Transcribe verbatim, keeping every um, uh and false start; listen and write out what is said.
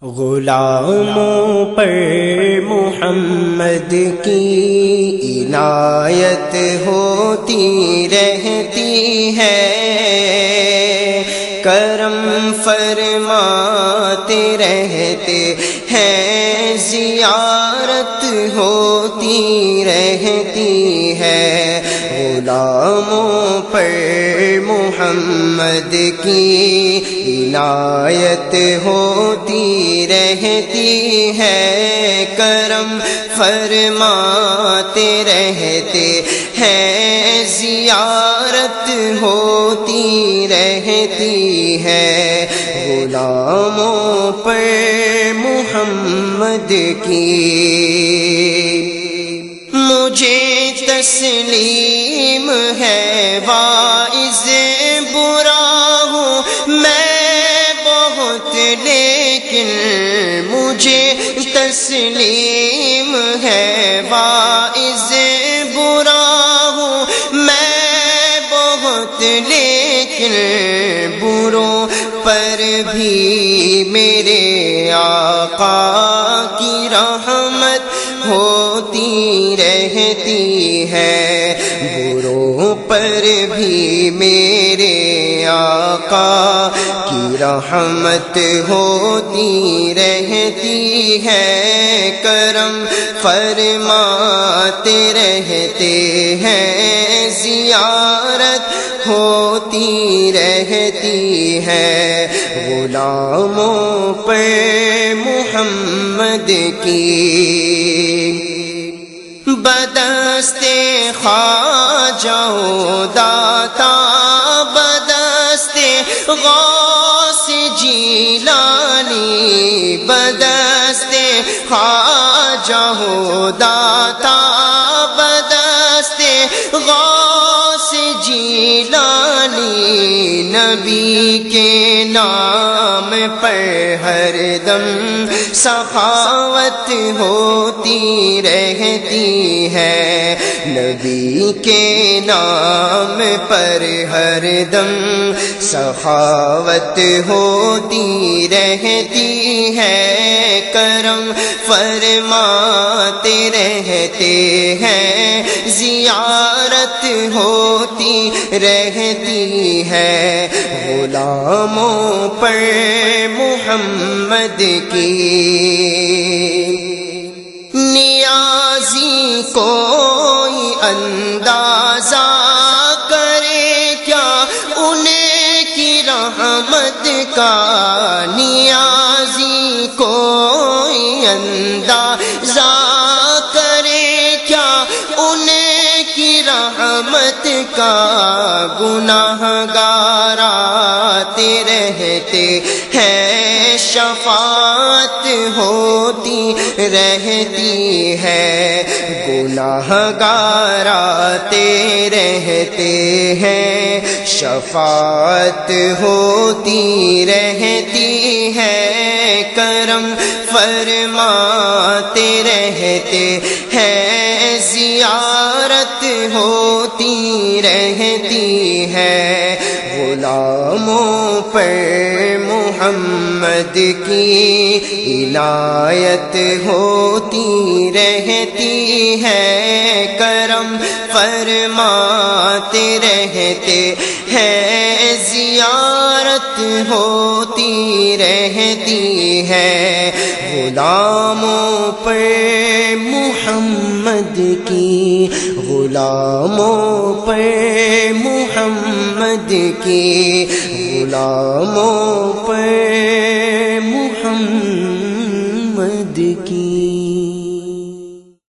غلاموں پر محمد کی عنایت ہوتی رہتی ہے، کرم فرماتے رہتے ہیں، زیارت ہوتی رہتی ہے۔ غلاموں پر محمد کی عنایت ہوتی رہتی ہے، کرم فرماتے رہتے ہیں، زیارت ہوتی رہتی ہے۔ غلاموں پر محمد کی مجھے تسلیم ہے، واعظ برا ہوں میں بہت، لیکن مجھے تسلیم ہے، واعظ برا ہوں میں بہت، لیکن بروں پر بھی میرے آقا کی رحمت ہوتی رہتی ہے۔ بروں پر بھی میرے آقا کی رحمت ہوتی رہتی ہے، کرم فرماتے رہتے ہیں، زیارت ہوتی رہتی ہے۔ غلاموں پر محمد کی بدستے خواجہ داتا، بدستے غوث جیلانی، بدستے خواجہ داتا، بدستے غوث جیلانی، نبی کے نام پر ہر دم سخاوت ہوتی رہتی ہے، نبی کے نام پر ہر دم سخاوت ہوتی رہتی ہے، کرم فرماتے رہتے ہیں، زیارت ہوتی رہتی ہے۔ غلاموں پر محمد کی نیازی کوئی اندازہ کرے کیا ان کی رحمت کا، نیازی کوئی اندازہ کرے کیا ان کی رحمت کا، گناہ گار آتے رہتے ہیں، شفاعت ہوتی رہتی ہے۔ گناہ گار آتے رہتے ہیں، شفاعت ہوتی رہتی ہے، کرم فرماتے رہتے ہیں، زیارت ہوتی رہتی ہے۔ غلاموں پر محمد کی عنایت ہوتی رہتی ہے، کرم فرماتے رہتے ہیں، زیارت ہوتی رہتی ہے۔ غلاموں پر محمد کی، غلاموں پر محمد کی، غلاموں پر محمد کی۔